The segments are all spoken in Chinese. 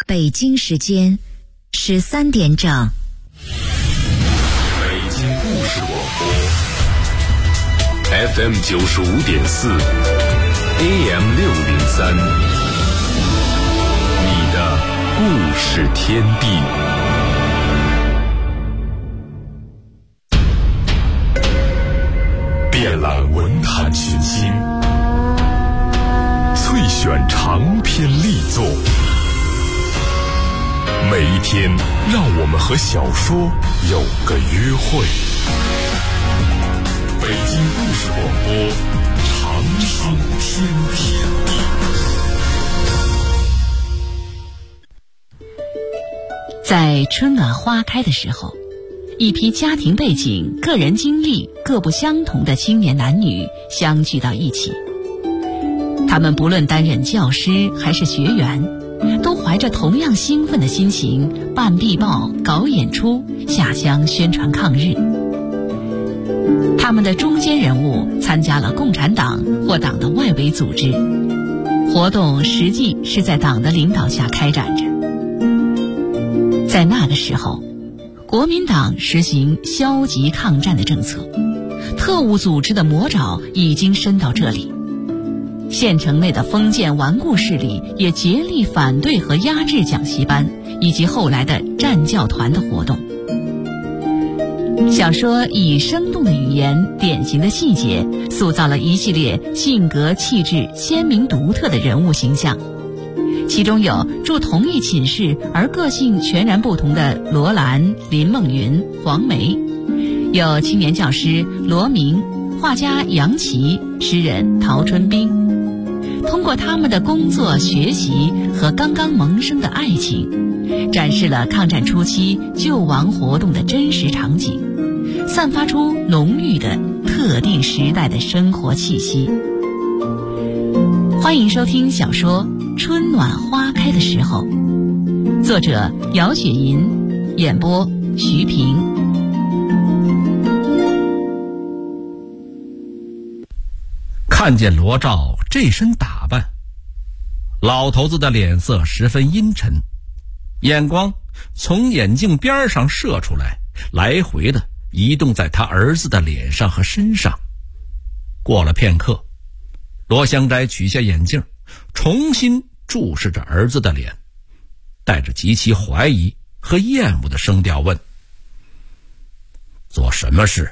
北京时间13点整。 北京故事广播 FM 95.4 AM 603，你的故事天地。遍览文坛群星，萃选长篇力作，每一天让我们和小说有个约会。北京故事广播，长生天地。 在春暖花开的时候，一批家庭背景、个人经历各不相同的青年男女相聚到一起。他们不论担任教师还是学员，都怀着同样兴奋的心情办壁报、搞演出、下乡宣传抗日。他们的中坚人物参加了共产党或党的外围组织，活动实际是在党的领导下开展着。在那个时候，国民党实行消极抗战的政策，特务组织的魔爪已经伸到这里。县城内的封建顽固势力也竭力反对和压制讲习班以及后来的战教团的活动。小说以生动的语言、典型的细节，塑造了一系列性格气质鲜明独特的人物形象。其中有住同一寝室而个性全然不同的罗兰、林梦云、黄梅，有青年教师罗明、画家杨琦、诗人陶春冰。通过他们的工作、学习和刚刚萌生的爱情，展示了抗战初期救亡活动的真实场景，散发出浓郁的特定时代的生活气息。欢迎收听小说《春暖花开的时候》，作者姚雪银，演播徐平。 看见罗照这身打扮，老头子的脸色十分阴沉，眼光从眼镜边上射出来，来回的移动在他儿子的脸上和身上。过了片刻，罗香斋取下眼镜，重新注视着儿子的脸，带着极其怀疑和厌恶的声调问：做什么事？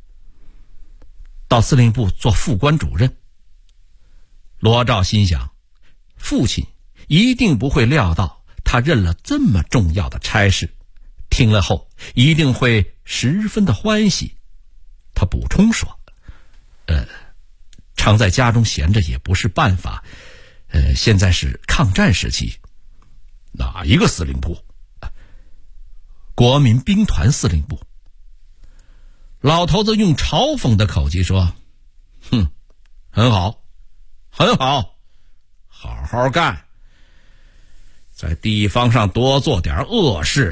到司令部做副官主任。罗照心想，父亲一定不会料到他认了这么重要的差事，听了后一定会十分的欢喜。他补充说：常在家中闲着也不是办法，现在是抗战时期。哪一个司令部？国民兵团司令部。老头子用嘲讽的口气说：很好，很好，好好干，在地方上多做点恶事。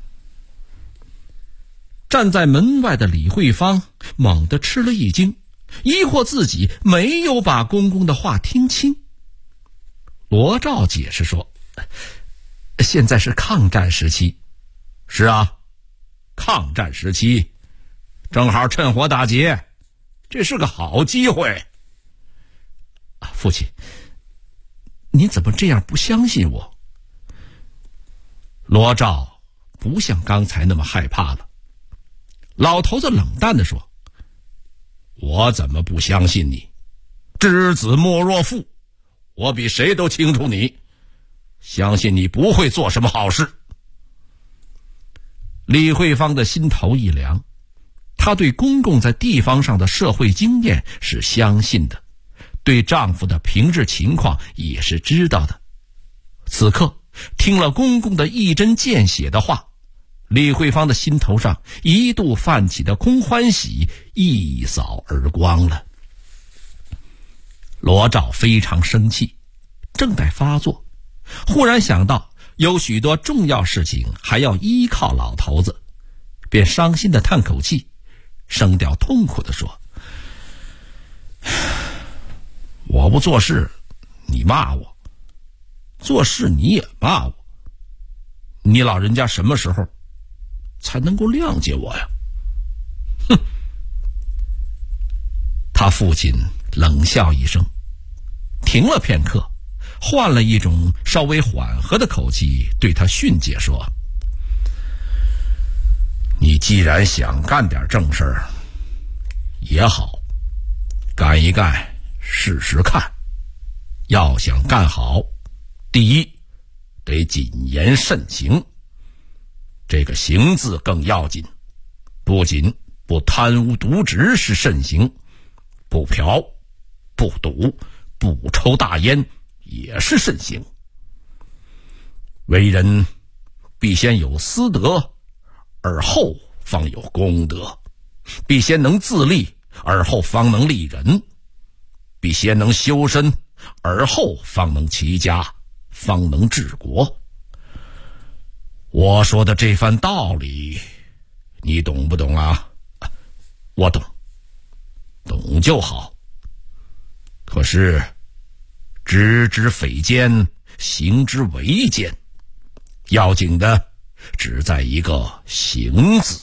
站在门外的李慧芳猛地吃了一惊，疑惑自己没有把公公的话听清。罗照解释说：现在是抗战时期。是啊，抗战时期，正好趁火打劫，这是个好机会。父亲，你怎么这样不相信我？罗照不像刚才那么害怕了。老头子冷淡地说：我怎么不相信你？知子莫若父，我比谁都清楚你，相信你不会做什么好事。李慧芳的心头一凉，她对公公在地方上的社会经验是相信的，对丈夫的平日情况也是知道的。此刻听了公公的一针见血的话，李慧芳的心头上一度泛起的空欢喜一扫而光了。罗照非常生气，正在发作，忽然想到有许多重要事情还要依靠老头子，便伤心的叹口气，声调痛苦地说：我不做事你骂我，做事你也骂我， 你老人家什么时候才能够谅解我呀？哼！他父亲冷笑一声，停了片刻，换了一种稍微缓和的口气对他训诫说：你既然想干点正事儿也好，干一干试试看。要想干好，第一得谨言慎行，这个行字更要紧，不仅不贪污渎职是慎行，不嫖不赌不抽大烟也是慎行。为人必先有私德，而后方有公德；必先能自立，而后方能立人；必先能修身，而后方能齐家，方能治国。我说的这番道理，你懂不懂啊？我懂，懂就好。可是知之匪奸，行之为奸，要紧的只在一个行字。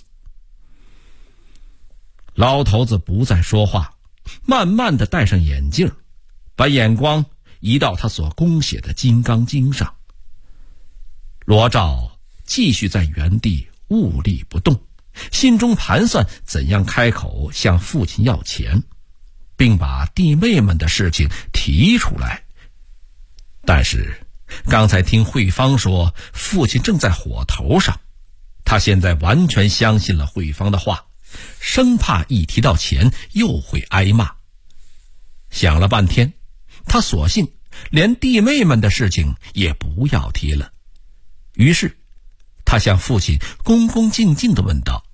老头子不再说话，慢慢地戴上眼镜，把眼光移到他所供写的《金刚经》上。罗照继续在原地兀立不动，心中盘算怎样开口向父亲要钱，并把弟妹们的事情提出来。但是刚才听慧芳说父亲正在火头上，他现在完全相信了慧芳的话，生怕一提到钱又会挨骂。想了半天，他索性连弟妹们的事情也不要提了。于是他向父亲恭恭敬敬地问道：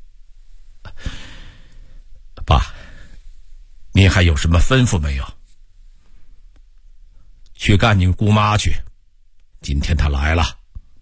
爸，您还有什么吩咐没有？去干你姑妈去，今天她来了。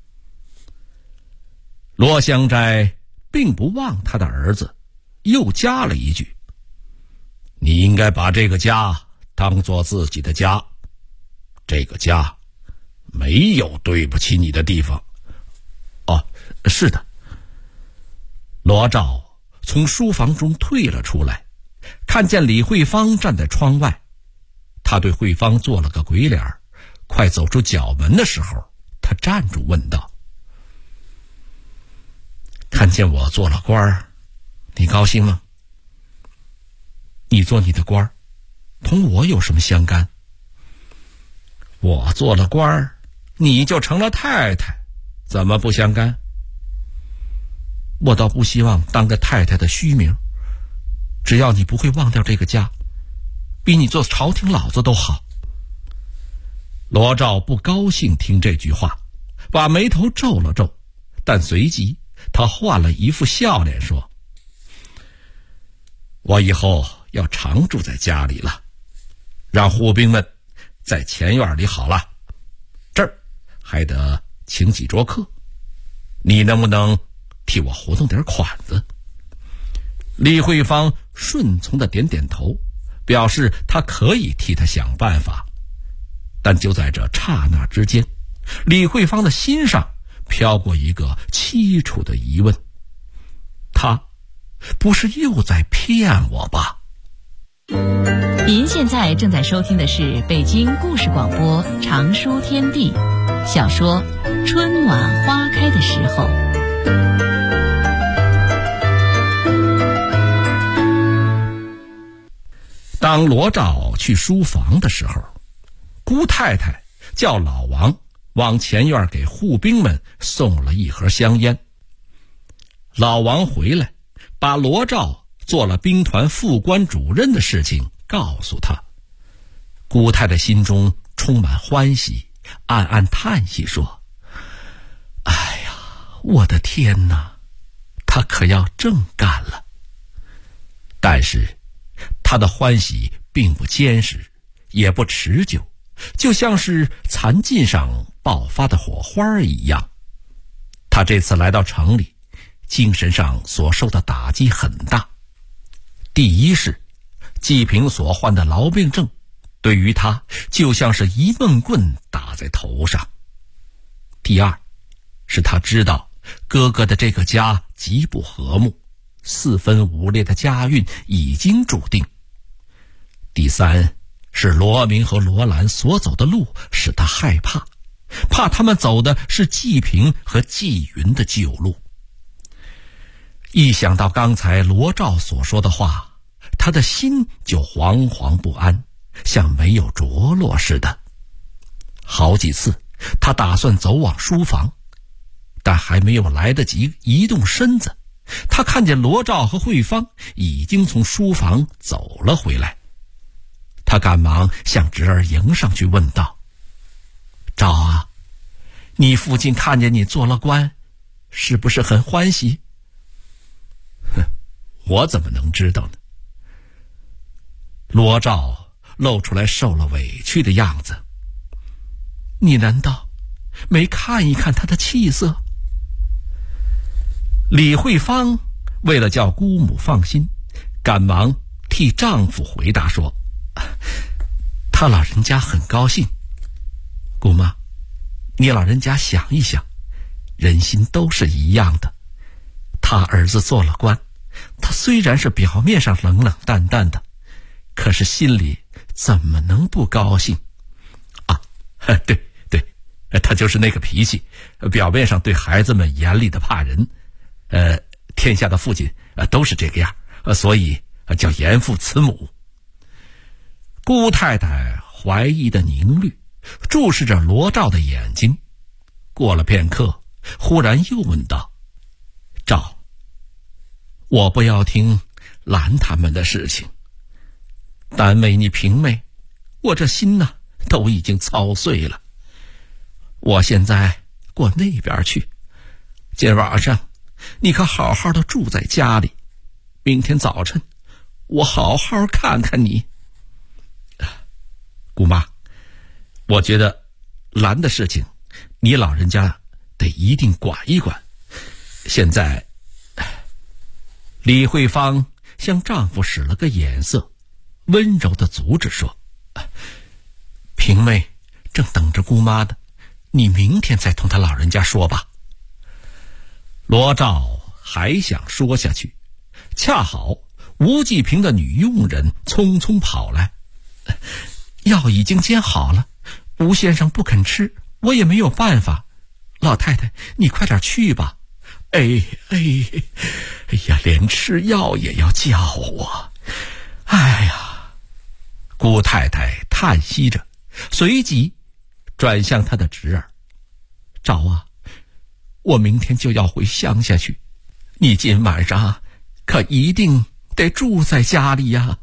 罗香斋并不忘他的儿子，又加了一句：你应该把这个家当作自己的家，这个家没有对不起你的地方。哦，是的。罗照从书房中退了出来，看见李慧芳站在窗外，他对慧芳做了个鬼脸，快走出角门的时候，他站住问道：看见我做了官儿，你高兴吗？你做你的官儿，同我有什么相干？我做了官儿，你就成了太太，怎么不相干？我倒不希望当个太太的虚名，只要你不会忘掉这个家，比你做朝廷老子都好。罗照不高兴听这句话，把眉头皱了皱，但随即他换了一副笑脸说：我以后要常住在家里了，让护兵们在前院里好了，这儿还得请几桌客，你能不能替我活动点款子？李慧芳顺从地点点头，表示他可以替他想办法。但就在这刹那之间，李慧芳的心上飘过一个凄楚的疑问：他不是又在骗我吧？ 您现在正在收听的是北京故事广播长书天地小说《春暖花开的时候》。 当罗照去书房的时候，姑太太叫老王往前院给护兵们送了一盒香烟。老王回来，把罗照做了兵团副官主任的事情告诉他。姑太太心中充满欢喜，暗暗叹息说：哎呀，我的天哪，他可要正干了。但是他的欢喜并不坚实，也不持久，就像是残劲上爆发的火花一样。他这次来到城里，精神上所受的打击很大。第一是季平所患的痨病症，对于他就像是一闷棍打在头上。第二是他知道哥哥的这个家极不和睦，4分5裂的家运已经注定。第三是罗明和罗兰所走的路使他害怕，怕他们走的是季平和季云的旧路。一想到刚才罗兆所说的话，他的心就惶惶不安，像没有着落似的。好几次他打算走往书房，但还没有来得及移动身子，他看见罗兆和慧芳已经从书房走了回来。他赶忙向侄儿迎上去问道：兆啊，你父亲看见你做了官，是不是很欢喜？我怎么能知道呢？罗兆露出来受了委屈的样子。你难道没看一看他的气色？李慧芳为了叫姑母放心，赶忙替丈夫回答说：他老人家很高兴。姑妈，你老人家想一想，人心都是一样的。他儿子做了官，他虽然是表面上冷冷淡淡的，可是心里怎么能不高兴啊？对，他就是那个脾气，表面上对孩子们严厉的怕人。天下的父亲都是这个样，所以叫严父慈母。姑太太怀疑的凝虑，注视着罗兆的眼睛。过了片刻，忽然又问道：兆，我不要听兰他们的事情，但为你平妹，我这心呢都已经操碎了。我现在过那边去，今晚上你可好好的住在家里，明天早晨我好好看看你。姑妈，我觉得兰的事情你老人家得一定管一管。现在李慧芳向丈夫使了个眼色，温柔地阻止说：平妹正等着姑妈的，你明天再同她老人家说吧。罗兆还想说下去，恰好吴继平的女佣人匆匆跑来：药已经煎好了，吴先生不肯吃，我也没有办法。老太太，你快点去吧。哎呀，连吃药也要叫我。哎呀，姑太太叹息着，随即转向她的侄儿：兆啊，我明天就要回乡下去，你今晚上可一定得住在家里呀。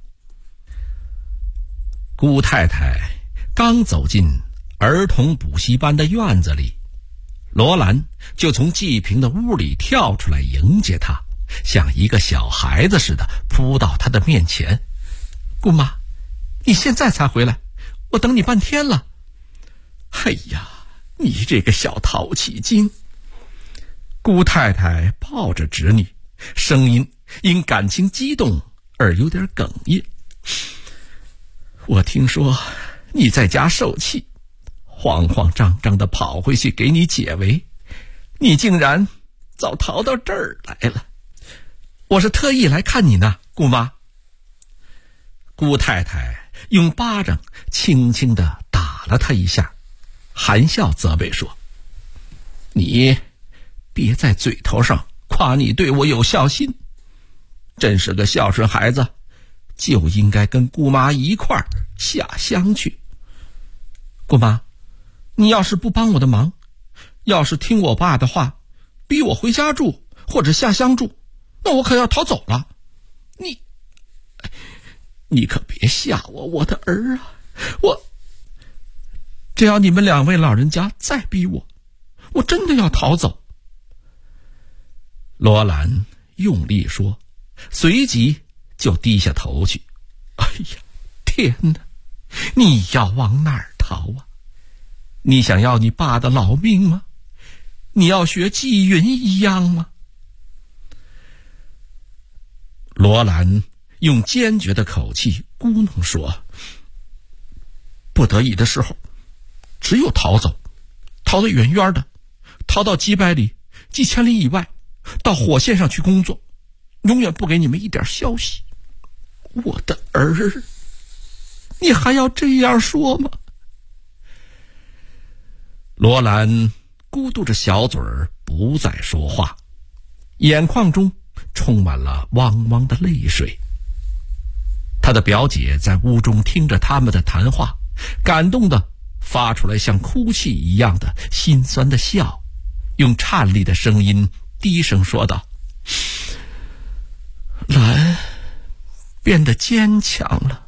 姑太太刚走进儿童补习班的院子里，罗兰就从季平的屋里跳出来迎接她，像一个小孩子似的扑到她的面前：姑妈，你现在才回来，我等你半天了。哎呀，你这个小淘气精。姑太太抱着侄女，声音因感情激动而有点哽咽：我听说你在家受气，慌慌张张地跑回去给你解围，你竟然早逃到这儿来了。我是特意来看你呢，姑妈。姑太太用巴掌轻轻地打了她一下，含笑责备说：你别在嘴头上夸你对我有孝心，真是个孝顺孩子，就应该跟姑妈一块儿下乡去。姑妈，你要是不帮我的忙，要是听我爸的话，逼我回家住或者下乡住，那我可要逃走了。你可别吓我的儿啊！只要你们2位老人家再逼我，我真的要逃走。罗兰用力说，随即就低下头去。哎呀，天哪！你要往哪儿逃啊？你想要你爸的老命吗？你要学纪云一样吗？罗兰用坚决的口气咕哝说：不得已的时候，只有逃走，逃得远远的， 逃到几百里、几千里以外，到火线上去工作，永远不给你们一点消息。我的儿，你还要这样说吗？罗兰咕嘟着小嘴儿，不再说话，眼眶中充满了汪汪的泪水。他的表姐在屋中听着他们的谈话，感动地发出来像哭泣一样的心酸的笑，用颤栗的声音低声说道：兰变得坚强了。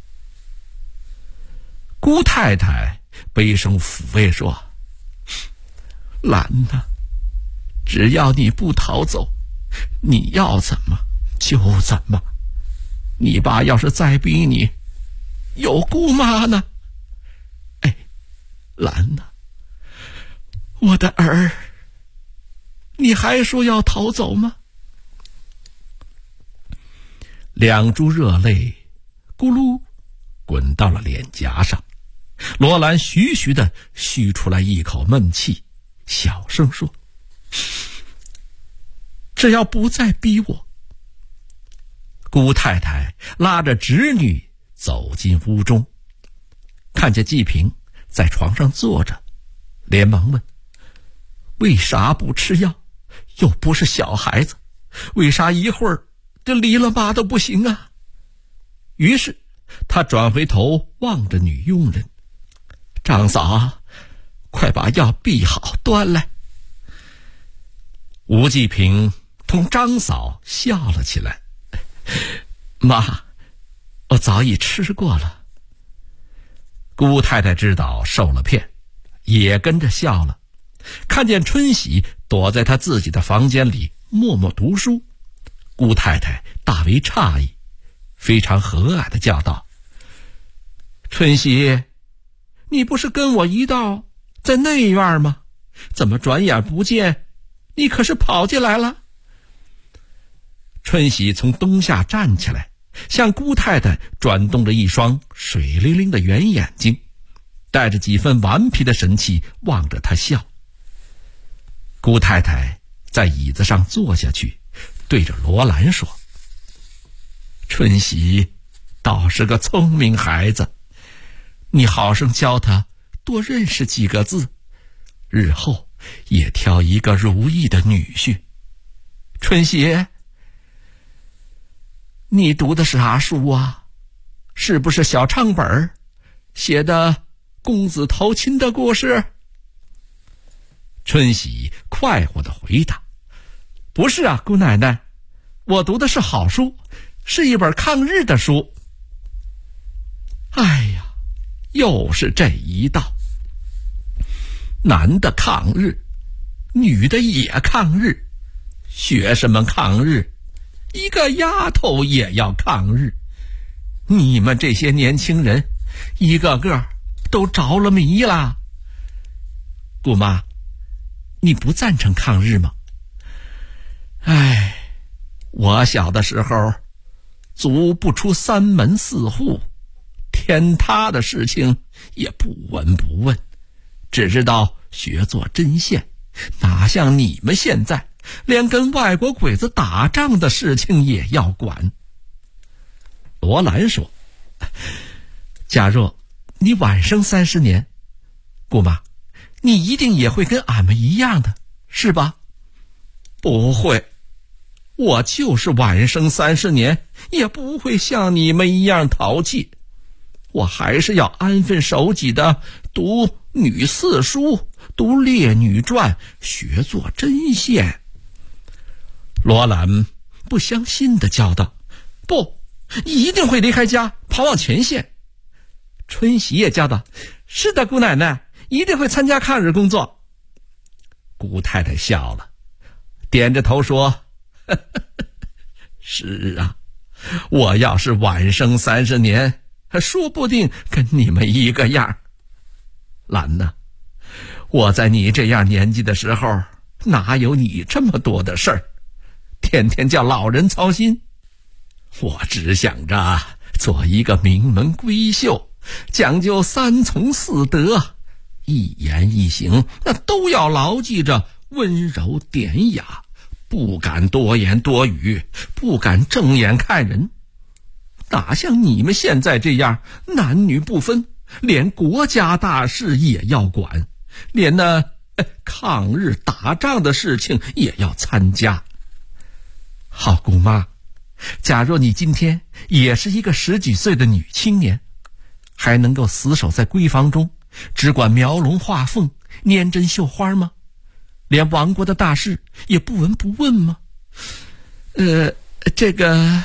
姑太太悲声抚慰说：兰呐，只要你不逃走，你要怎么就怎么。你爸要是再逼你，有姑妈呢。哎，兰呐，我的儿，你还说要逃走吗？两珠热泪咕噜滚到了脸颊上，罗兰徐徐地吁出来一口闷气，小声说：只要不再逼我。姑太太拉着侄女走进屋中，看见季平在床上坐着，连忙问：为啥不吃药？又不是小孩子，为啥一会儿就离了妈都不行啊？于是他转回头望着女佣人：张嫂，快把药备好端来。吴季平同张嫂笑了起来：妈，我早已吃过了。姑太太知道受了骗，也跟着笑了。看见春喜躲在她自己的房间里默默读书，姑太太大为诧异，非常和蔼地叫道：春喜，你不是跟我一道在内院吗？怎么转眼不见，你可是跑进来了？春喜从灯下站起来，向姑太太转动着一双水灵灵的圆眼睛，带着几分顽皮的神气望着她笑。姑太太在椅子上坐下去，对着罗兰说：春喜倒是个聪明孩子，你好生教他多认识几个字，日后也挑一个如意的女婿。春喜，你读的是啥书啊？是不是小唱本写的公子投亲的故事？春喜快活地回答：不是啊，姑奶奶，我读的是好书，是一本抗日的书。哎呀，又是这一道，男的抗日，女的也抗日，学生们抗日，一个丫头也要抗日。你们这些年轻人一个个都着了迷了。姑妈，你不赞成抗日吗？哎，我小的时候足不出三门四户，天塌的事情也不闻不问，只知道学做针线，哪像你们现在连跟外国鬼子打仗的事情也要管。罗兰说：假若你晚生30年，姑妈，你一定也会跟俺们一样的，是吧？不会，我就是晚生30年，也不会像你们一样淘气。我还是要安分守己的读女四书，读烈女传，学做针线。罗兰不相信地叫道：不，一定会离开家跑往前线。春喜也叫道：是的，姑奶奶，一定会参加抗日工作。姑太太笑了，点着头说：呵呵呵，是啊，我要是晚生30年，说不定跟你们一个样。兰呐，我在你这样年纪的时候，哪有你这么多的事儿，天天叫老人操心。我只想着做一个名门闺秀，讲究3从4德，一言一行那都要牢记着温柔典雅，不敢多言多语，不敢正眼看人，哪像你们现在这样男女不分，连国家大事也要管，连抗日打仗的事情也要参加。好姑妈，假若你今天也是一个10几岁的女青年，还能够死守在闺房中，只管描龙画凤，拈针绣花吗？连亡国的大事也不闻不问吗？这个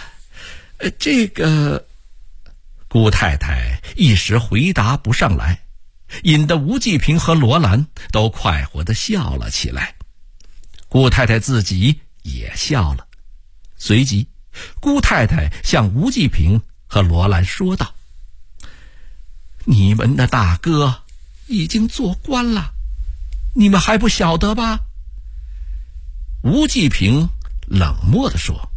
姑太太一时回答不上来，引得吴继平和罗兰都快活地笑了起来。姑太太自己也笑了，随即姑太太向吴继平和罗兰说道：你们的大哥已经做官了，你们还不晓得吧？吴继平冷漠地说：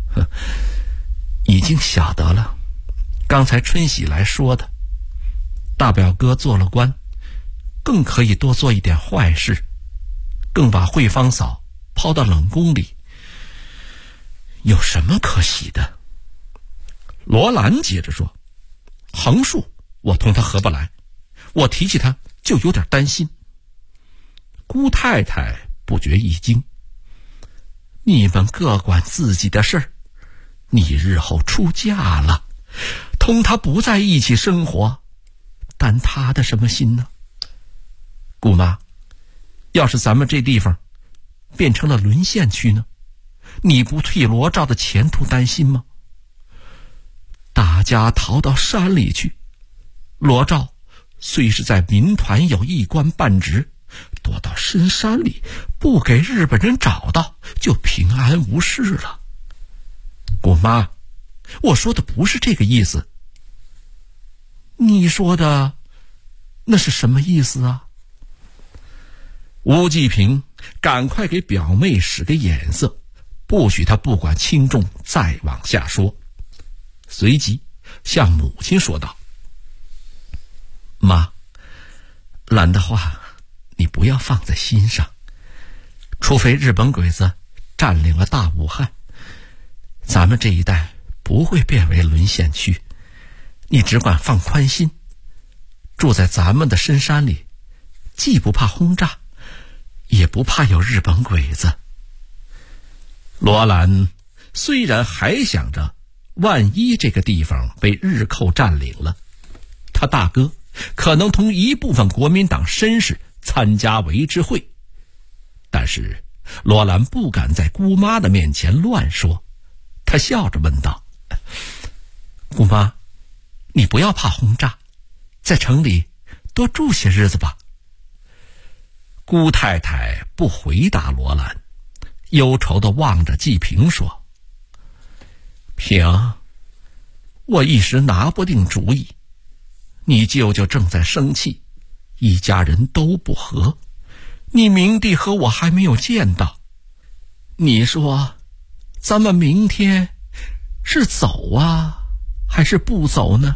已经晓得了，刚才春喜来说的，大表哥做了官，更可以多做一点坏事，更把慧芳嫂抛到冷宫里，有什么可喜的？罗兰接着说：横竖我同他合不来，我提起他就有点担心。姑太太不觉一惊：你们各管自己的事儿，你日后出嫁了，同他不在一起生活，担他的什么心呢？姑妈，要是咱们这地方变成了沦陷区呢，你不替罗兆的前途担心吗？大家逃到山里去，罗兆虽是在民团有一官半职，躲到深山里，不给日本人找到，就平安无事了。姑妈，我说的不是这个意思。你说的那是什么意思啊？吴继平赶快给表妹使个眼色，不许她不管轻重再往下说。随即向母亲说道：妈，兰的话你不要放在心上，除非日本鬼子占领了大武汉，咱们这一带不会变为沦陷区，你只管放宽心，住在咱们的深山里，既不怕轰炸，也不怕有日本鬼子。罗兰虽然还想着万一这个地方被日寇占领了，他大哥可能同一部分国民党绅士参加围之会，但是罗兰不敢在姑妈的面前乱说。他笑着问道：姑妈，你不要怕轰炸，在城里多住些日子吧。姑太太不回答罗兰，忧愁地望着季平说：平，我一时拿不定主意，你舅舅正在生气，一家人都不和，你明帝和我还没有见到，你说咱们明天是走啊还是不走呢？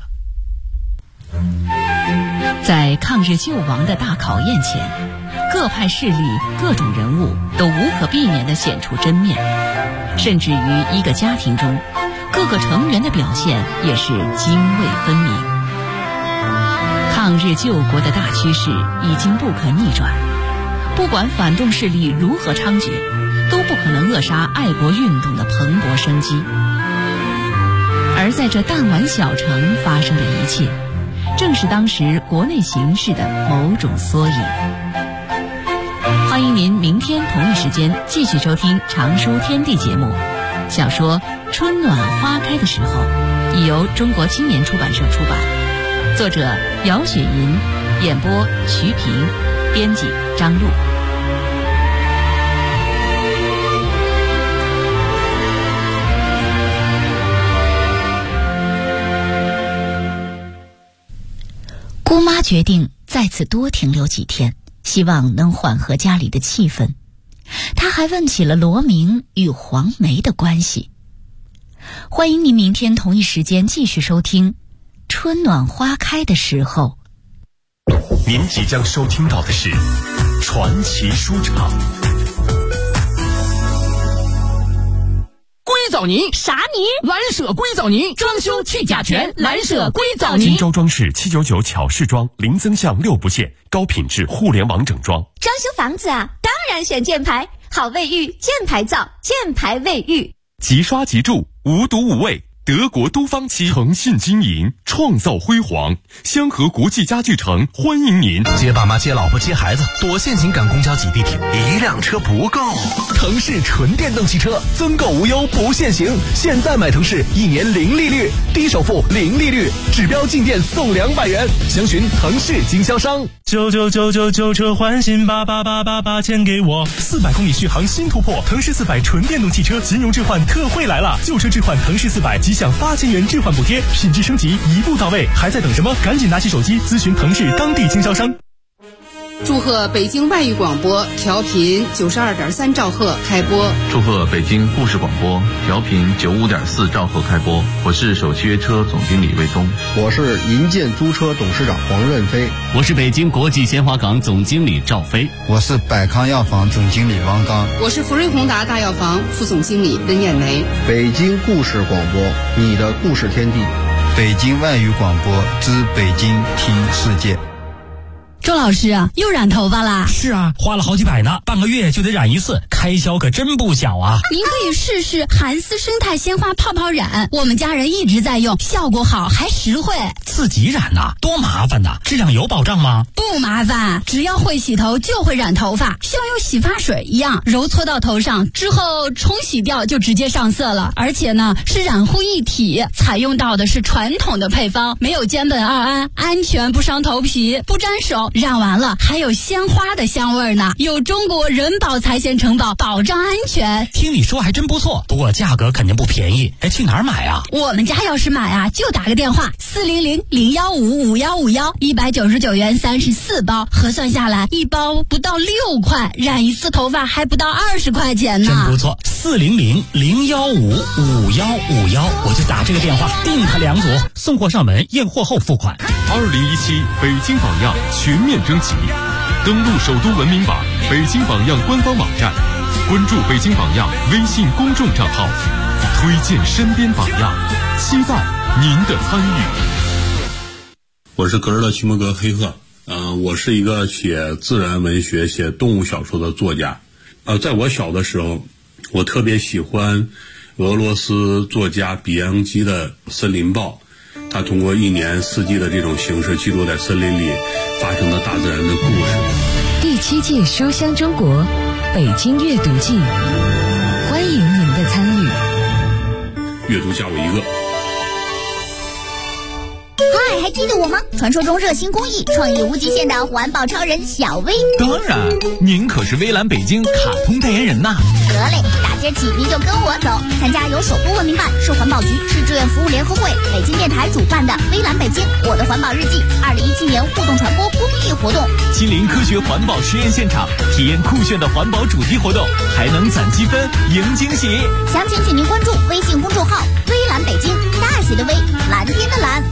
在抗日救亡的大考验前，各派势力各种人物都无可避免地显出真面，甚至于一个家庭中各个成员的表现也是泾渭分明。抗日救国的大趋势已经不可逆转，不管反动势力如何猖獗，都不可能扼杀爱国运动的蓬勃生机。而在这弹丸小城发生的一切，正是当时国内形势的某种缩影。欢迎您明天同一时间继续收听《常书天地》节目。小说《春暖花开的时候》已由中国青年出版社出版，作者姚雪银，演播徐平，编辑张璐。 姑妈决定在此多停留几天，希望能缓和家里的气氛。她还问起了罗明与黄梅的关系。欢迎您明天同一时间继续收听《春暖花开的时候》。 您即将收听到的是传奇书场。 藻泥。 啥泥？ 蓝舍硅藻泥，装修去甲醛，蓝舍硅藻泥。 金州装饰799巧饰装，零增项6不限，高品质互联网整装。 装修房子啊，当然选箭牌，好卫浴，箭牌造，箭牌卫浴。 即刷即住，无毒无味。德国都方漆，诚信经营，创造辉煌。香河国际家具城欢迎您。 接爸妈、接老婆、接孩子，多限行赶公交挤地铁，一辆车不够。腾势纯电动汽车，增购无忧不限行。现在买腾势，1年0利率，低首付0利率，指标进店送200元。详询腾势经销商。 99999车换新8888钱给我。 400公里续航新突破，腾势400纯电动汽车金融置换特惠来了，旧车置换腾势400即享8000元置换补贴，品质升级一步到位，还在等什么？赶紧拿起手机咨询腾势当地经销商。 祝贺北京外语广播调频92.3兆赫开播。 祝贺北京故事广播调频95.4兆赫开播。我是首汽约车总经理魏东。 我是银建租车董事长黄润飞。 我是北京国际鲜花港总经理赵飞。 我是百康药房总经理王刚。 我是福瑞宏达大药房副总经理温艳梅。 北京故事广播，你的故事天地。 北京外语广播之北京听世界。 周老师啊，又染头发啦？ 是啊，花了好几百呢，半个月就得染一次，开销可真不小啊。 您可以试试韩丝生态鲜花泡泡染，我们家人一直在用，效果好还实惠。 自己染呐，多麻烦呐，质量有保障吗？ 不麻烦，只要会洗头就会染头发，像用洗发水一样，揉搓到头上之后冲洗掉就直接上色了。而且呢，是染护一体，采用到的是传统的配方，没有间苯二胺，安全不伤头皮，不沾手。染完了还有鲜花的香味呢，有中国人保财险承保，保障安全。 听你说还真不错，不过价格肯定不便宜。哎，去哪儿买啊？ 我们家要是买啊，就打个电话400-015-5159，199元34包，核算下来一包不到6块，染一次头发还不到20块钱呢。 真不错，400-015-5151，我就打这个电话订它2组，送货上门，验货后付款。 2017北京榜样全面征集，登录首都文明榜、北京榜样官方网站，关注北京榜样微信公众账号，推荐身边榜样，期待您的参与。 我是格尔勒徐摩格黑鹤，我是一个写自然文学、写动物小说的作家。在我小的时候，我特别喜欢俄罗斯作家比昂基的《森林报》。他通过1年4季的这种形式，记录在森林里发生的大自然的故事。 第7届书香中国北京阅读季，欢迎您的参与。 阅读加我一个。 嗨，还记得我吗？传说中热心公益、创意无极限的环保超人小薇。 当然，您可是微蓝北京卡通代言人呐。 得嘞，大街起您就跟我走，参加由首都文明办、市环保局、市志愿服务联合会、北京电台主办的微蓝北京我的环保日记2017年互动传播公益活动， 亲临科学环保实验现场，体验酷炫的环保主题活动，还能攒积分赢惊喜。 详情请您关注微信公众号微蓝北京，大写的微，蓝天的蓝。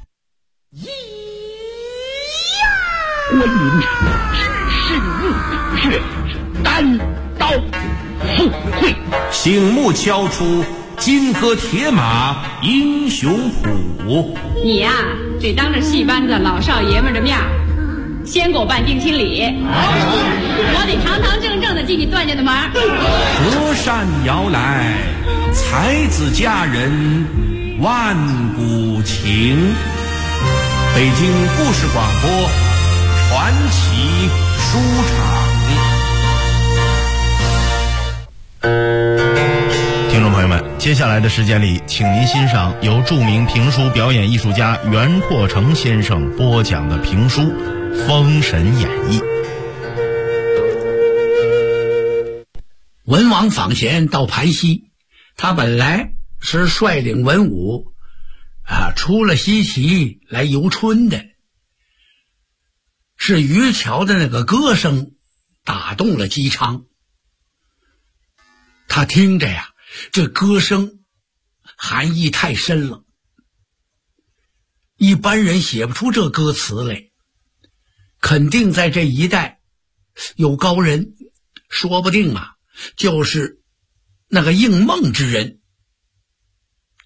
关云长知胜怒，却单刀赴会。 醒目敲出金戈铁马英雄谱。 你呀，得当着戏班子老少爷们的面，先给我办定亲礼，我得堂堂正正的进你段家的门。 隔山摇来，才子佳人万古情。北京故事广播传奇书场。 听众朋友们，接下来的时间里，请您欣赏由著名评书表演艺术家袁阔成先生播讲的评书《封神演义》。 文王访贤到盘溪，他本来是率领文武出了西岐来游春的，是渔樵的那个歌声打动了姬昌。他听着呀，这歌声含义太深了，一般人写不出这歌词来，肯定在这一带有高人，说不定就是那个应梦之人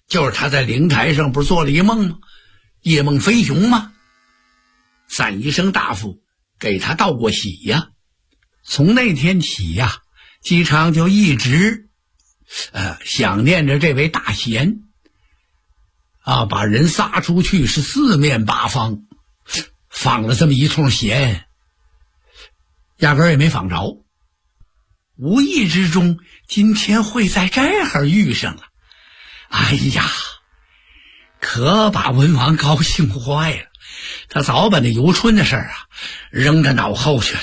就是他在灵台上不是做了一梦吗？夜梦飞熊吗？散宜生大夫给他道过喜呀。从那天起呀，姬昌就一直想念着这位大贤啊，把人撒出去是四面八方，访了这么一通贤，压根儿也没访着。无意之中今天会在这儿遇上了，哎呀，可把文王高兴坏了。他早把那游春的事儿扔到脑后去了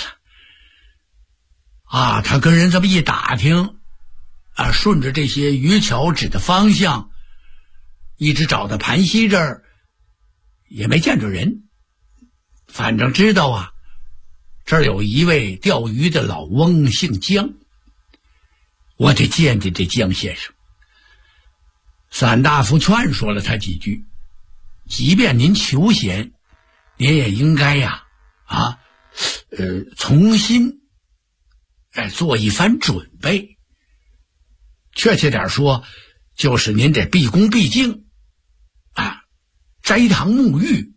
啊！他跟人这么一打听啊，顺着这些渔樵指的方向一直找到盘溪这儿，也没见着人。反正知道啊，这儿有一位钓鱼的老翁姓姜，我得见见这姜先生。散大夫劝说了他几句，即便您求贤，您也应该呀重新做一番准备。确切点说，就是您得毕恭毕敬啊，斋堂沐浴，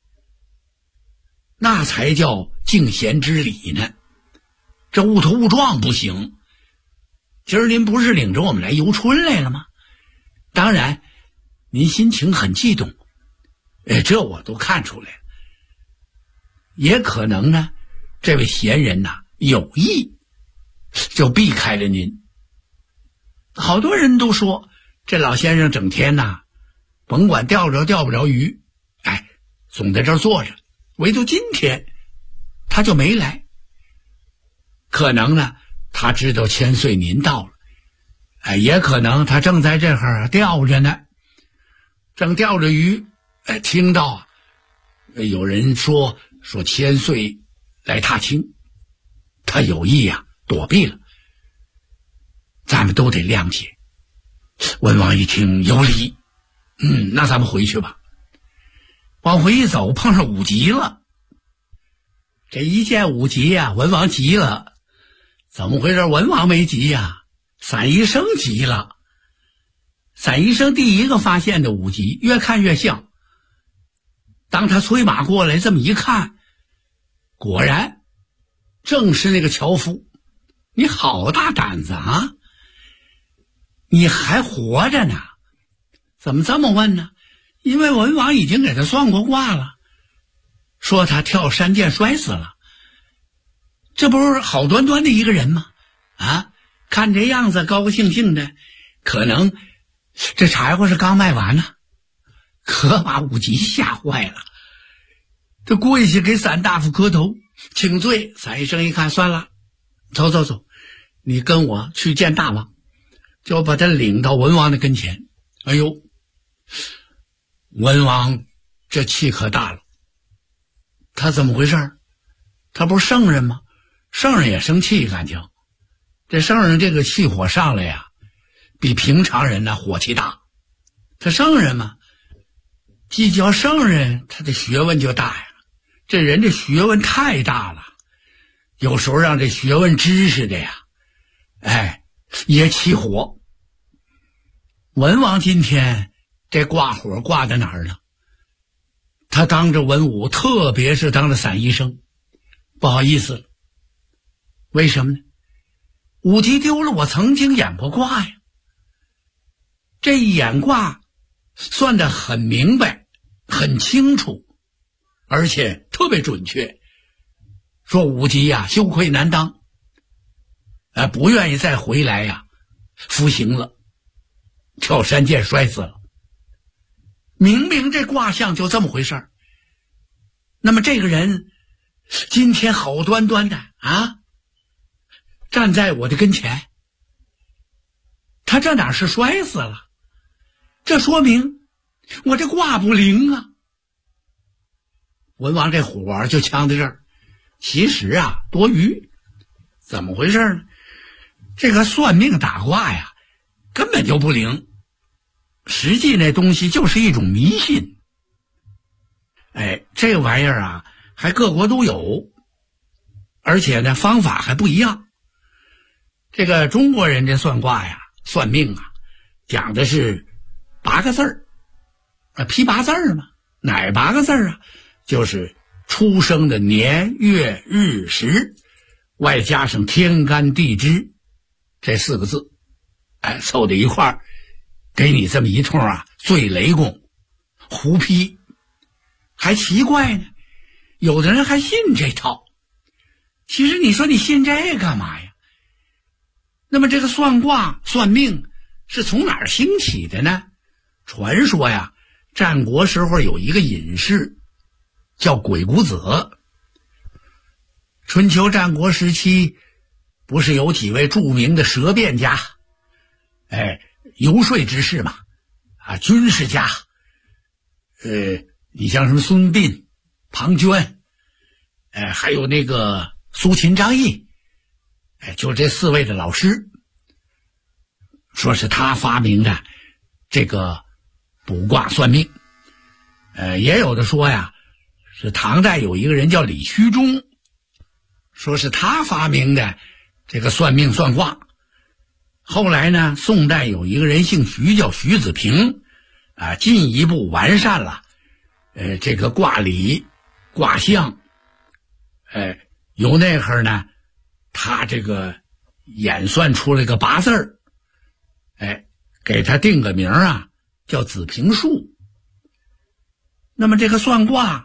那才叫敬贤之礼呢。这误头误撞不行。今儿您不是领着我们来游春来了吗？当然您心情很激动，这我都看出来了。也可能呢，这位贤人呐有意就避开了您。好多人都说这老先生整天呐，甭管钓着钓不着鱼，总在这儿坐着，唯独今天他就没来。可能呢，他知道千岁您到了，也可能他正在这儿钓着呢，正钓着鱼，听到有人说千岁来踏青，他有意躲避了，咱们都得谅解。文王一听有理，那咱们回去吧。往回一走，碰上武吉了。这一见武吉文王急了。怎么回事？文王没急散宜生急了。散宜生第一个发现的武吉，越看越像。当他催马过来这么一看，果然正是那个樵夫。你好大胆子啊，你还活着呢？怎么这么问呢？因为文王已经给他算过卦了，说他跳山涧摔死了。这不是好端端的一个人吗？看这样子高高兴兴的，可能这柴火是刚卖完呢。可把武吉吓坏了，他跪下给散大夫磕头请罪。散宜生一看，算了，走，你跟我去见大王，就把他领到文王的跟前。哎呦，文王这气可大了。他怎么回事？他不是圣人吗？圣人也生气，感情这圣人这个气火上来比平常人火气大。他圣人嘛，既叫圣人，他的学问就大呀。这人这学问太大了，有时候让这学问知识的也起火。文王今天这挂火挂在哪儿呢？他当着文武，特别是当着散宜生，不好意思了。为什么呢？武吉丢了我曾经演过卦呀，这一演卦算得很明白很清楚，而且特别准确，说武吉羞愧难当，不愿意再回来服刑了，跳山涧摔死了。明明这卦象就这么回事儿，那么这个人今天好端端的站在我的跟前，他这哪是摔死了？这说明我这卦不灵啊。文王这火就呛在这儿。其实多余。怎么回事呢？这个算命打卦根本就不灵，实际那东西就是一种迷信。这个玩意儿还各国都有，而且呢方法还不一样。这个中国人这算卦算命讲的是 8个字儿，批8字儿嘛。哪8个字儿啊？就是出生的年月日时，外加上天干地支这4个字，凑在一块儿，给你这么一通最雷公胡批。还奇怪呢，有的人还信这套。其实你说你信这干嘛呀？那么这个算卦算命是从哪儿兴起的呢？传说呀，战国时候有一个隐士叫鬼谷子。春秋战国时期不是有几位著名的舌辩家，游说之士嘛，军事家，你像什么孙膑、庞涓，还有那个苏秦、张仪，就这4位的老师，说是他发明的这个卜卦算命。也有的说呀，是唐代有一个人叫李虚中，说是他发明的这个算命算卦。后来呢，宋代有一个人姓徐，叫徐子平，进一步完善了这个卦理卦象。由那会儿呢，他这个演算出了个8字儿，给他定个名叫子平术。那么这个算卦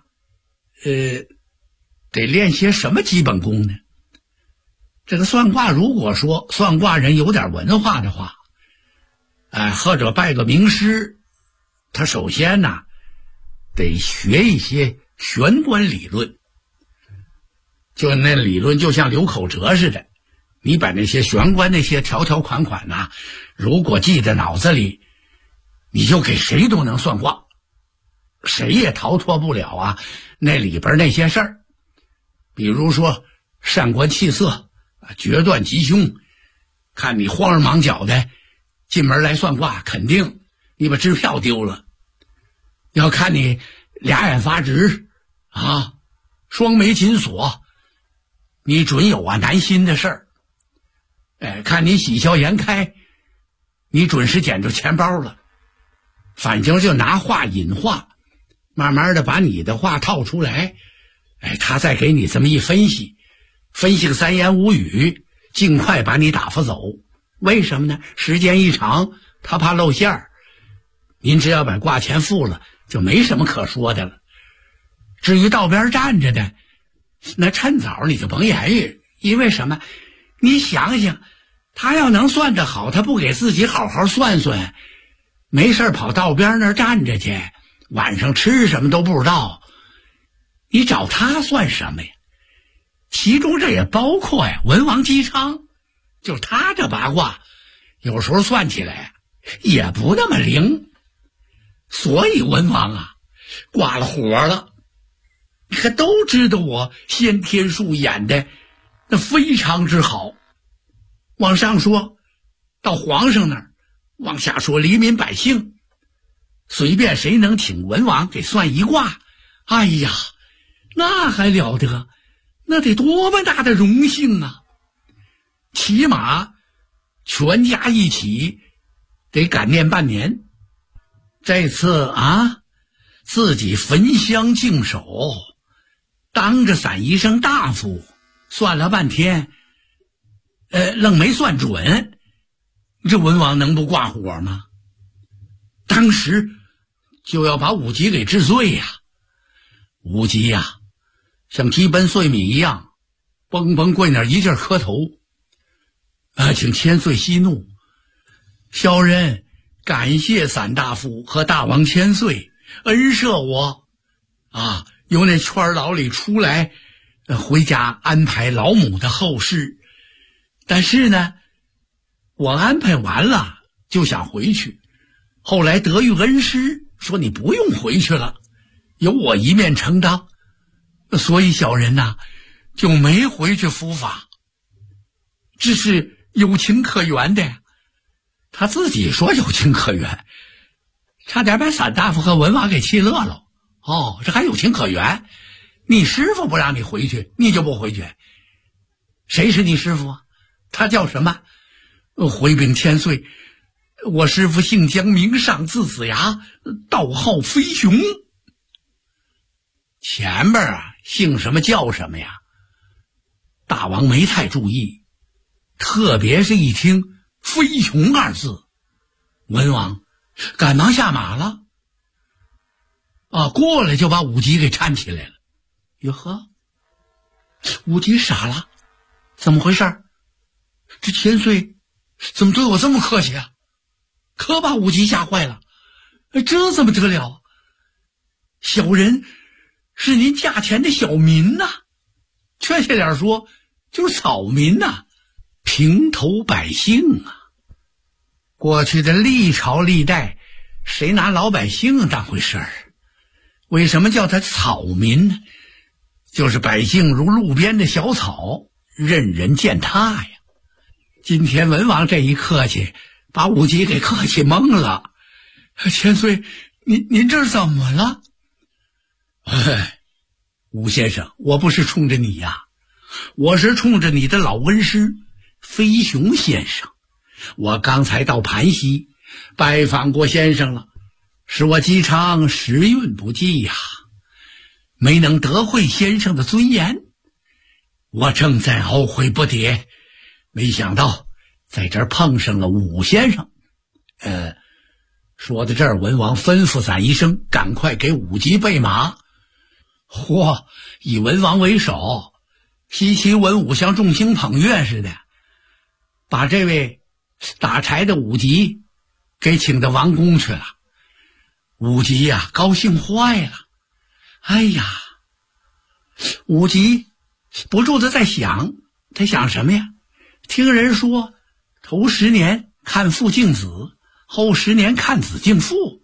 得练些什么基本功呢？这个算卦，如果说算卦人有点文化的话，或者拜个名师，他首先呢得学一些玄关理论。就那理论就像刘口哲似的，你把那些玄关那些条条款款如果记在脑子里，你就给谁都能算卦，谁也逃脱不了那里边那些事儿。比如说善观气色，决断吉凶，看你慌儿忙脚的进门来算卦，肯定你把支票丢了。要看你俩眼发直双眉紧锁，你准有难心的事儿。看你喜笑颜开，你准是捡着钱包了。反正就拿话引话，慢慢的把你的话套出来，他再给你这么一分析，分析个3言5语，尽快把你打发走。为什么呢？时间一长，他怕露馅儿。您只要把卦钱付了，就没什么可说的了。至于道边站着的，那趁早你就甭言语。因为什么？你想想，他要能算得好，他不给自己好好算算，没事跑道边那儿站着去，晚上吃什么都不知道，你找他算什么呀？其中这也包括文王姬昌，就他这八卦有时候算起来也不那么灵。所以文王挂了火了。你可都知道我先天术演的那非常之好，往上说到皇上那儿，往下说黎民百姓，随便谁能请文王给算一卦，哎呀，那还了得，那得多么大的荣幸啊！起码全家一起得感念半年。这次自己焚香净手，当着散宜生大夫算了半天，愣没算准，这文王能不挂火吗？当时就要把武吉给治罪呀。武吉像鸡奔碎米一样，蹦蹦跪那儿一劲磕头，请千岁息怒，小人感谢散大夫和大王千岁恩赦我由那圈牢里出来，回家安排老母的后事。但是呢，我安排完了就想回去，后来德育恩师说你不用回去了，由我一面承当，所以小人就没回去伏法。这是有情可原的呀。他自己说有情可原，差点把散大夫和文王给气乐了。这还有情可原？你师傅不让你回去，你就不回去？谁是你师傅他叫什么？回禀千岁， 我师父姓姜，名尚，字子牙，道号飞熊。前边啊，姓什么叫什么呀？大王没太注意，特别是一听飞熊二字，文王赶忙下马了。过来就把武吉给搀起来了。哟呵，武吉傻了，怎么回事？这千岁怎么对我这么客气啊？可把武吉吓坏了。这怎么得了？小人是您驾前的小民呐，确切点说就是草民呐，平头百姓啊。过去的历朝历代，谁拿老百姓当回事儿？为什么叫他草民呢？就是百姓如路边的小草，任人践踏呀。今天文王这一客气，把武吉给客气懵了。千岁，您这是怎么了？武先生，我不是冲着你呀，我是冲着你的老恩师飞熊先生。我刚才到盘溪拜访过先生了，使我姬昌时运不济呀，没能得会先生的尊严，我正在懊悔不迭。没想到在这儿碰上了武先生。说到这儿，文王吩咐攒一声，赶快给武吉备马。以文王为首，西岐文武像众星捧月似的，把这位打柴的武吉给请到王宫去了。武吉呀，高兴坏了。哎呀，武吉不住的在想，他想什么呀？听人说头10年看父敬子，后10年看子敬父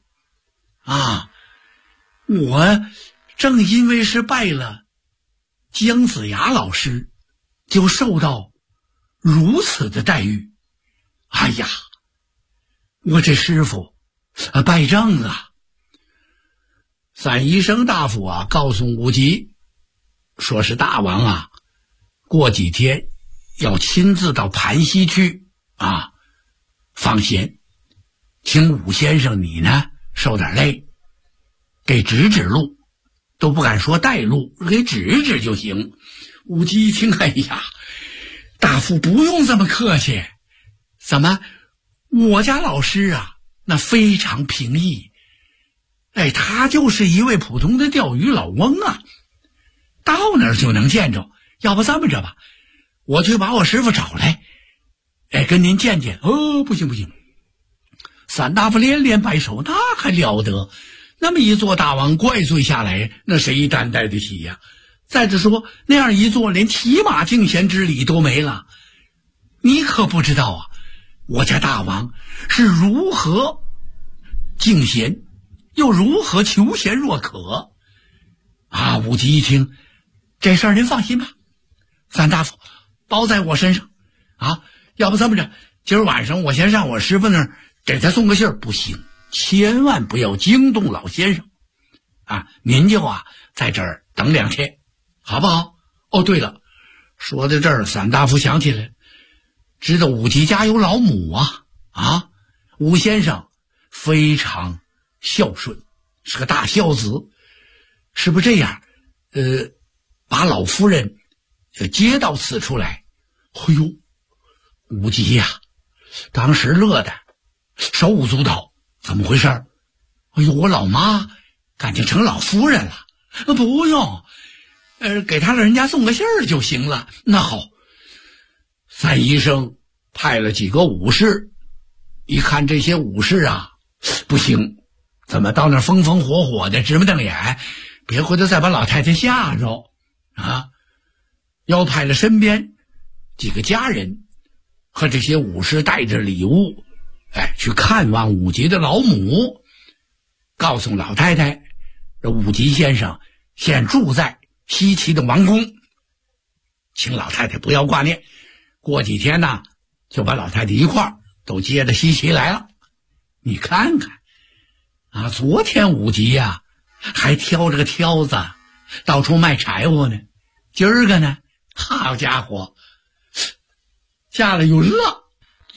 我正因为是拜了姜子牙老师，就受到如此的待遇。哎呀，我这师父败正了。散宜生大夫告诉武吉，说是大王过几天要亲自到盘溪去放闲，请武先生你呢受点累，给指指路，都不敢说带路，给指指就行。武吉一听，哎呀，大夫不用这么客气，怎么我家老师那非常平易，他就是一位普通的钓鱼老翁到那儿就能见着。要不这么着吧，我去把我师傅找来，跟您见见。不行，散大夫连连摆手，那还了得？那么一座大王怪罪下来，那谁担待得起呀？再者说，那样一座连骑马敬贤之礼都没了。你可不知道我家大王是如何敬贤，又如何求贤若渴武吉一听，这事儿您放心吧，散大夫包在我身上要不这么着，今儿晚上我先上我师傅那儿给他送个信儿。不行，千万不要惊动老先生您就在这儿等2天，好不好？对了，说到这儿，散大夫想起来，知道武吉家有老母武先生非常孝顺，是个大孝子，是不是这样？把老夫人接到此处来。武吉当时乐得手舞足蹈，怎么回事？我老妈感情成老夫人了。不用，给他老人家送个信儿就行了。那好，散医生派了几个武士，一看这些武士不行，怎么到那风风火火的直目瞪眼，别回头再把老太太吓着要派了身边几个家人和这些武士带着礼物去看望武吉的老母，告诉老太太这武吉先生现住在西岐的王宫，请老太太不要挂念，过几天就把老太太一块儿都接到西岐来了。你看看昨天武吉还挑着个挑子到处卖柴火呢，今儿个呢，好家伙，下了云了，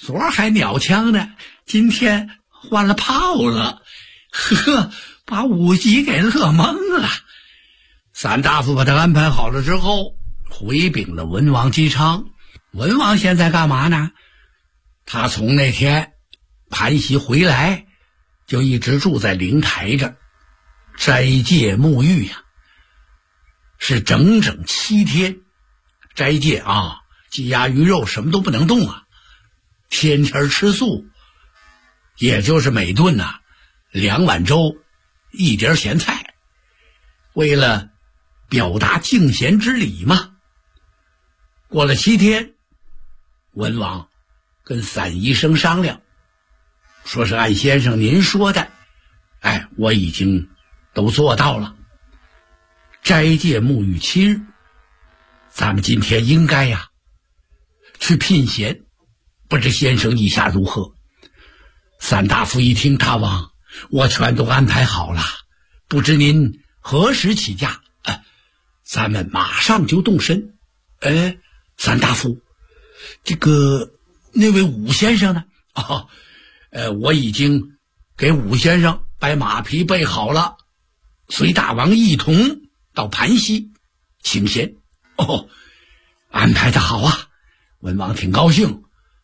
昨儿还鸟枪呢，今天换了炮了，呵，把武吉给乐懵了。三大夫把他安排好了之后，回禀了文王姬昌。文王现在干嘛呢？他从那天盘溪回来，就一直住在灵台这儿斋戒沐浴呀，是整整7天。斋戒啊，鸡鸭鱼肉什么都不能动啊，天天吃素，也就是每顿2碗粥1碟咸菜，为了表达敬贤之礼嘛。过了7天，文王跟散医生商量，说是按先生您说的，我已经都做到了。斋戒沐浴7日，咱们今天应该去聘贤，不知先生意下如何？三大夫一听，大王，我全都安排好了，不知您何时起驾？咱们马上就动身。三大夫，这个那位武先生呢？我已经给武先生把马匹备好了，随大王一同到盘溪请贤。安排的好啊！文王挺高兴。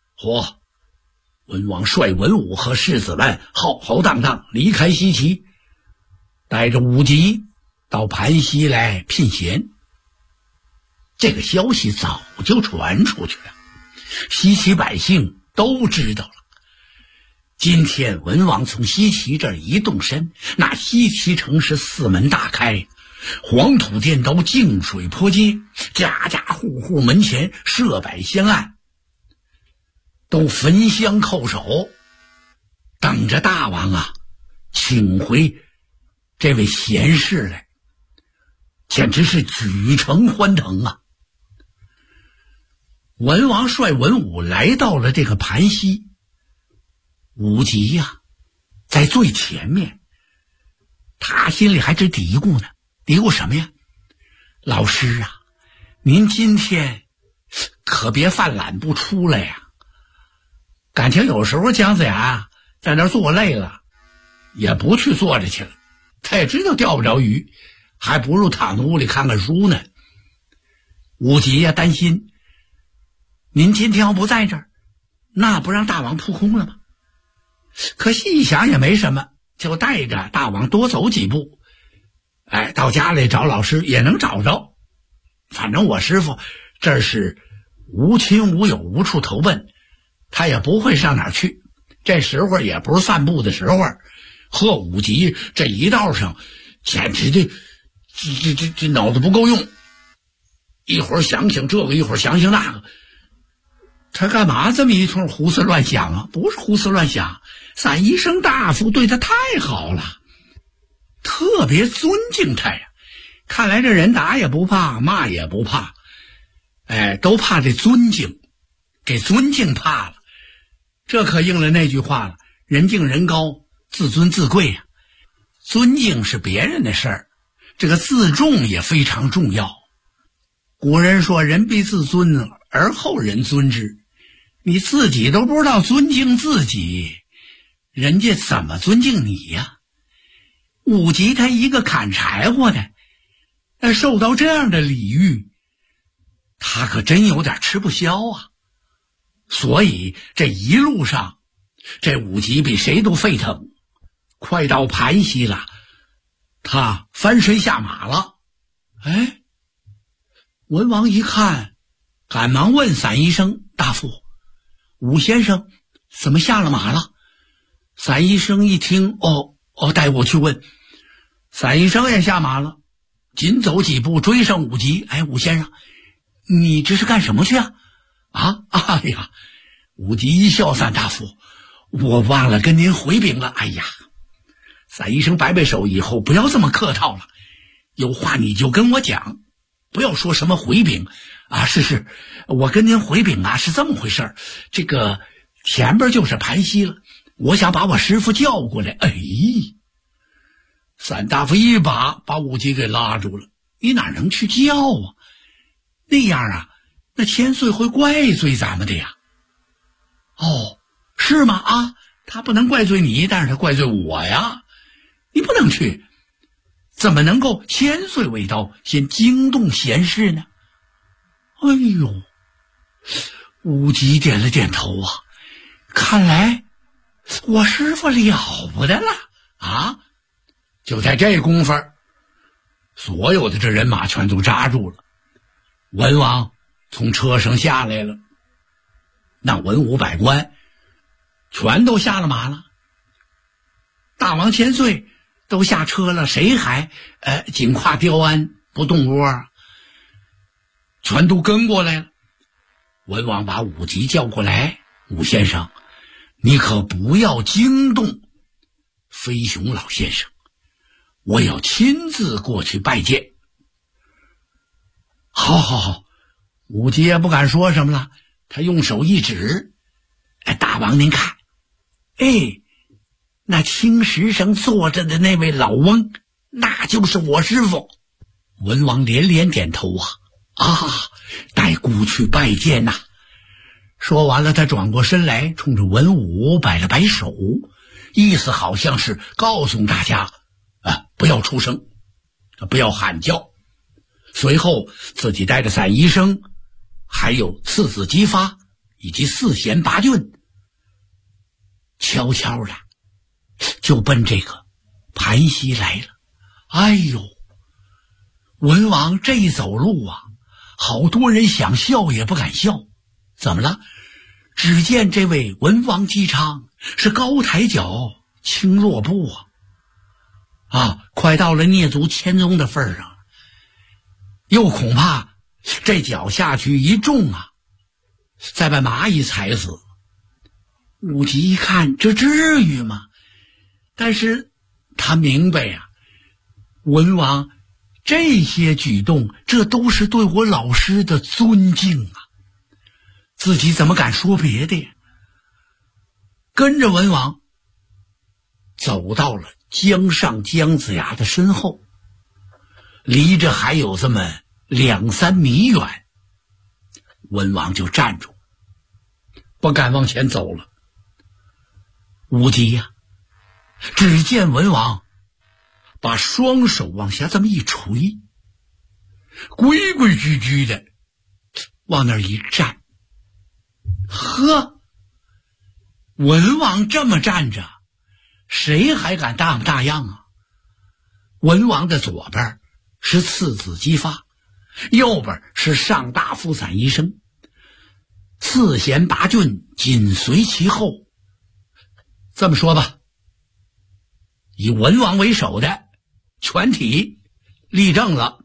文王率文武和士子们浩浩荡荡离开西岐，带着武吉到盘溪来聘贤。这个消息早就传出去了，西岐百姓都知道了。今天文王从西岐这儿一动身，那西岐城是4门大开，黄土垫刀，净水坡街，家家户户门前设摆香案，都焚香叩首，等着大王请回这位贤士来，简直是举城欢腾啊！文王率文武来到了这个盘溪，武吉在最前面，他心里还直嘀咕呢。嘀咕什么呀？老师您今天可别犯懒不出来呀！感情有时候姜子牙在那儿坐累了，也不去坐着去了，他也知道钓不着鱼，还不如躺在屋里看看书呢。武吉担心，您今天要不在这儿，那不让大王扑空了吗？可细一想也没什么，就带着大王多走几步，到家里找老师也能找着。反正我师父这是无亲无友，无处投奔，他也不会上哪儿去。这时候也不是散步的时候。武吉这一道上简直的这脑子不够用，一会儿想想这个，一会儿想想那个。他干嘛这么一通胡思乱想不是胡思乱想，散医生大夫对他太好了，特别尊敬他呀。看来这人打也不怕，骂也不怕，都怕这尊敬，给尊敬怕了。这可应了那句话了，人敬人高，自尊自贵呀。尊敬是别人的事儿，这个自重也非常重要。古人说，人必自尊而后人尊之。你自己都不知道尊敬自己，人家怎么尊敬你呀？武吉他一个砍柴火的，受到这样的礼遇，他可真有点吃不消啊。所以这一路上，这武吉比谁都沸腾。快到盘溪了，他翻身下马了。文王一看，赶忙问散医生大夫，武先生怎么下了马了？散医生一听，带我去问。散医生也下马了，紧走几步追上武吉。武先生，你这是干什么去啊？武吉一笑，散大夫，我忘了跟您回禀了。散医生摆摆手，以后不要这么客套了，有话你就跟我讲，不要说什么回禀是我跟您回禀是这么回事儿。这个前边就是盘溪了，我想把我师父叫过来。散大夫一把武吉给拉住了，你哪能去叫啊？那样那千岁会怪罪咱们的呀。 哦，是吗？啊，他不能怪罪你，但是他怪罪我呀。你不能去，怎么能够千岁未到先惊动贤士呢？哎呦，武吉点了点头啊，看来我师傅了不得了啊！就在这功夫，所有的这人马全都扎住了。文王从车上下来了，那文武百官全都下了马了，大王千岁都下车了，谁还紧挎雕鞍不动窝啊？全都跟过来了。文王把武吉叫过来，武先生，你可不要惊动飞熊老先生，我要亲自过去拜见。好，武吉也不敢说什么了，他用手一指，大王您看，那青石上坐着的那位老翁，那就是我师傅。文王连连点头带孤去拜见呐。说完了，他转过身来，冲着文武摆了摆手，意思好像是告诉大家不要出声，不要喊叫。随后自己带着散宜生还有次子姬发以及四贤八俊，悄悄的就奔这个盘溪来了。哎呦，文王这一走路啊，好多人想笑也不敢笑。怎么了？只见这位文王姬昌是高抬脚轻落步快到了蹑足潜踪的份上，又恐怕这脚下去一重再把蚂蚁踩死。武吉一看，这至于吗？但是他明白文王这些举动，这都是对我老师的尊敬自己怎么敢说别的呀？跟着文王走到了江上姜子牙的身后，离着还有这么2-3米远，文王就站住，不敢往前走了。武吉只见文王把双手往下这么一垂，规规矩矩的往那儿一站。文王这么站着，谁还敢大模大样文王的左边是次子姬发，右边是上大夫散宜生，四贤八俊紧随其后。这么说吧，以文王为首的全体立正了。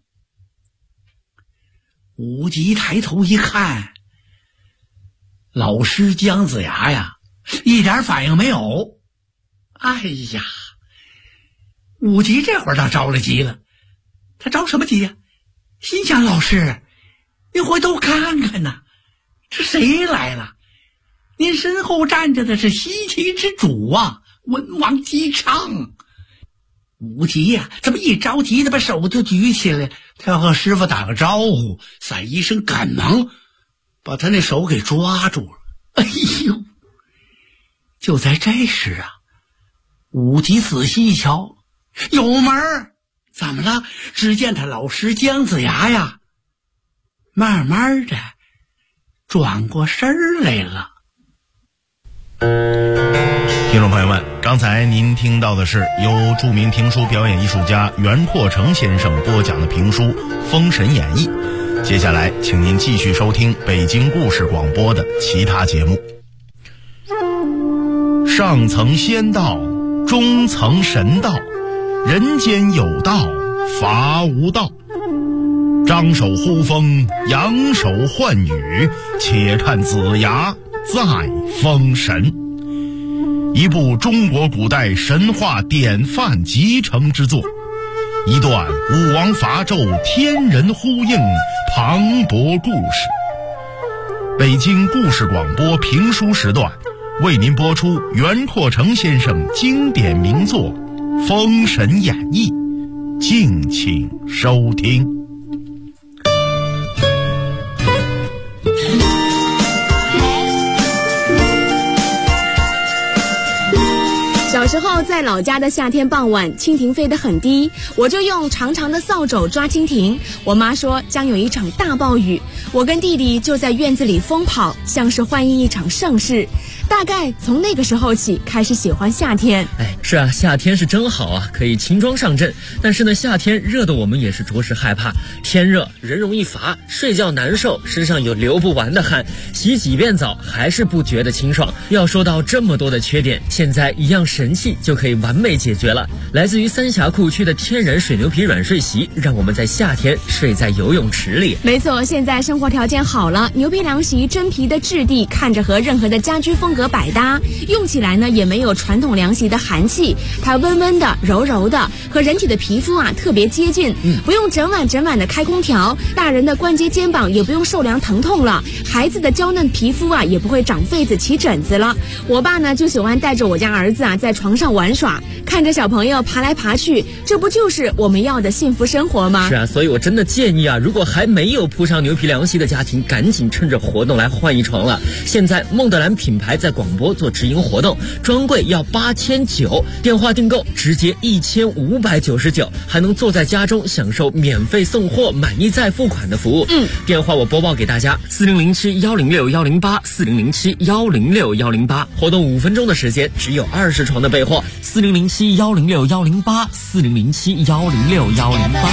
武吉抬头一看，老师姜子牙一点反应没有。哎呀，武吉这会儿倒着了急了。他着什么急心想，老师你回头看看这谁来了？您身后站着的是西岐之主文王姬昌。武吉这么一着急的把手就举起来，他要和师傅打个招呼，散宜生赶忙把他那手给抓住了。哎呦！就在这时武吉仔细一瞧，有门儿，怎么了？只见他老师姜子牙慢慢的转过身来了。 听众朋友们，刚才您听到的是由著名评书表演艺术家袁阔成先生播讲的评书《封神演义》。接下来请您继续收听北京故事广播的其他节目。上层仙道，中层神道，人间有道，伐无道。张手呼风，扬手唤雨，且看子牙再封神。一部中国古代神话典范集成之作，一段武王伐纣天人呼应磅礴故事。北京故事广播评书时段为您播出袁阔成先生经典名作《封神演义》，敬请收听。 小时候在老家的夏天傍晚，蜻蜓飞得很低，我就用长长的扫帚抓蜻蜓。我妈说将有一场大暴雨，我跟弟弟就在院子里疯跑，像是欢迎一场盛事。大概从那个时候起开始喜欢夏天。 是啊，夏天是真好啊，可以轻装上阵。但是呢，夏天热的我们也是着实害怕。天热人容易乏，睡觉难受，身上有流不完的汗，洗几遍澡还是不觉得清爽。要说到这么多的缺点，现在一样神器就可以完美解决了。来自于三峡库区的天然水牛皮软睡席，让我们在夏天睡在游泳池里。 没错，现在生活条件好了，牛皮凉席真皮的质地看着和任何的家居风格百搭，用起来呢也没有传统凉席的寒气，它温温的柔柔的，和人体的皮肤特别接近，不用整晚的开空调，大人的关节肩膀也不用受凉疼痛了，孩子的娇嫩皮肤也不会长痱子起疹子了。我爸呢就喜欢带着我家儿子在床上玩耍，看着小朋友爬来爬去，这不就是我们要的幸福生活吗？ 是啊，所以我真的建议如果还没有铺上牛皮凉席的家庭，赶紧趁着活动来换一床了。现在孟德兰品牌在广播做直营活动，专柜要8900，电话订购直接1599，还能坐在家中享受免费送货、满意再付款的服务。电话我播报给大家：4007106108，4007106108。活动5分钟的时间，只有20床的备货。4007106108，4007106108。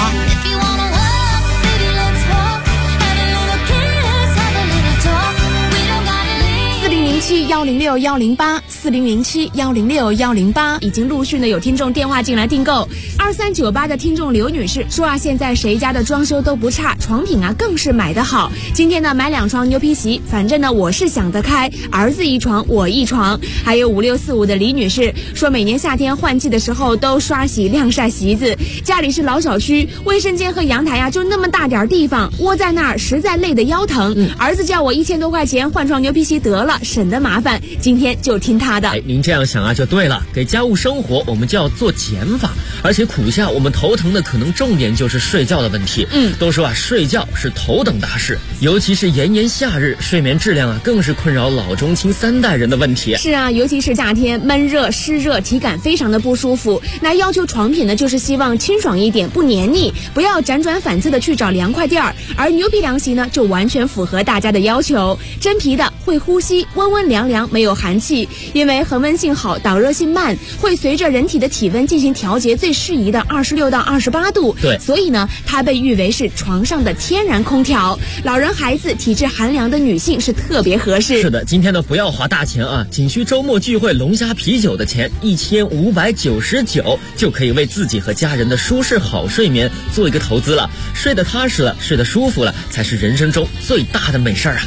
4007106108，4007106108，已经陆续的有听众电话进来订购。2398的听众刘女士说现在谁家的装修都不差，床品更是买得好。今天呢买2床牛皮席，反正呢我是想得开，儿子1床我1床。还有5645的李女士说，每年夏天换季的时候都刷洗晾晒席子，家里是老小区，卫生间和阳台就那么大点地方，窝在那儿实在累得腰疼。儿子叫我1000多块钱换床牛皮席得了，省得麻烦，今天就听他的。 您这样想就对了，给家务生活我们就要做减法，而且苦夏我们头疼的可能重点就是睡觉的问题。都说睡觉是头等大事，尤其是炎炎夏日，睡眠质量更是困扰老中青3代人的问题。 是啊，尤其是夏天闷热湿热，体感非常的不舒服。那要求床品呢，就是希望清爽一点，不黏腻，不要辗转反侧的去找凉快垫儿。而牛皮凉席呢，就完全符合大家的要求，真皮的会呼吸，温温凉凉，没有寒气，因为恒温性好，导热性慢，会随着人体的体温进行调节最适宜的26到28度。 对， 所以呢，它被誉为是床上的天然空调，老人孩子体质寒凉的女性是特别合适。 是的，今天呢不要花大钱仅需周末聚会龙虾啤酒的钱1599，就可以为自己和家人的舒适好睡眠做一个投资了。睡得踏实了，睡得舒服了，才是人生中最大的美事儿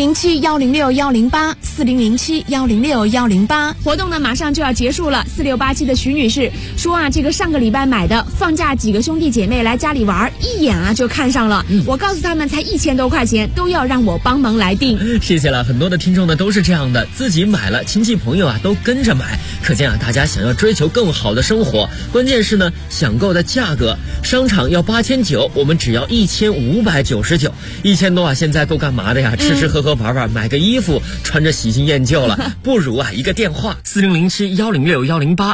4007106108，4007106108。活动呢马上就要结束了。4687的徐女士说这个上个礼拜买的，放假几个兄弟姐妹来家里玩，一眼就看上了。我告诉他们才1000多块钱，都要让我帮忙来订。 谢谢了，很多的听众呢都是这样的，自己买了，亲戚朋友都跟着买，可见大家想要追求更好的生活，关键是呢想购的价格，商场要8900，我们只要1599，1000多现在够干嘛的呀？吃吃喝喝玩玩，买个衣服穿着喜新厌旧了，不如一个电话，4007106108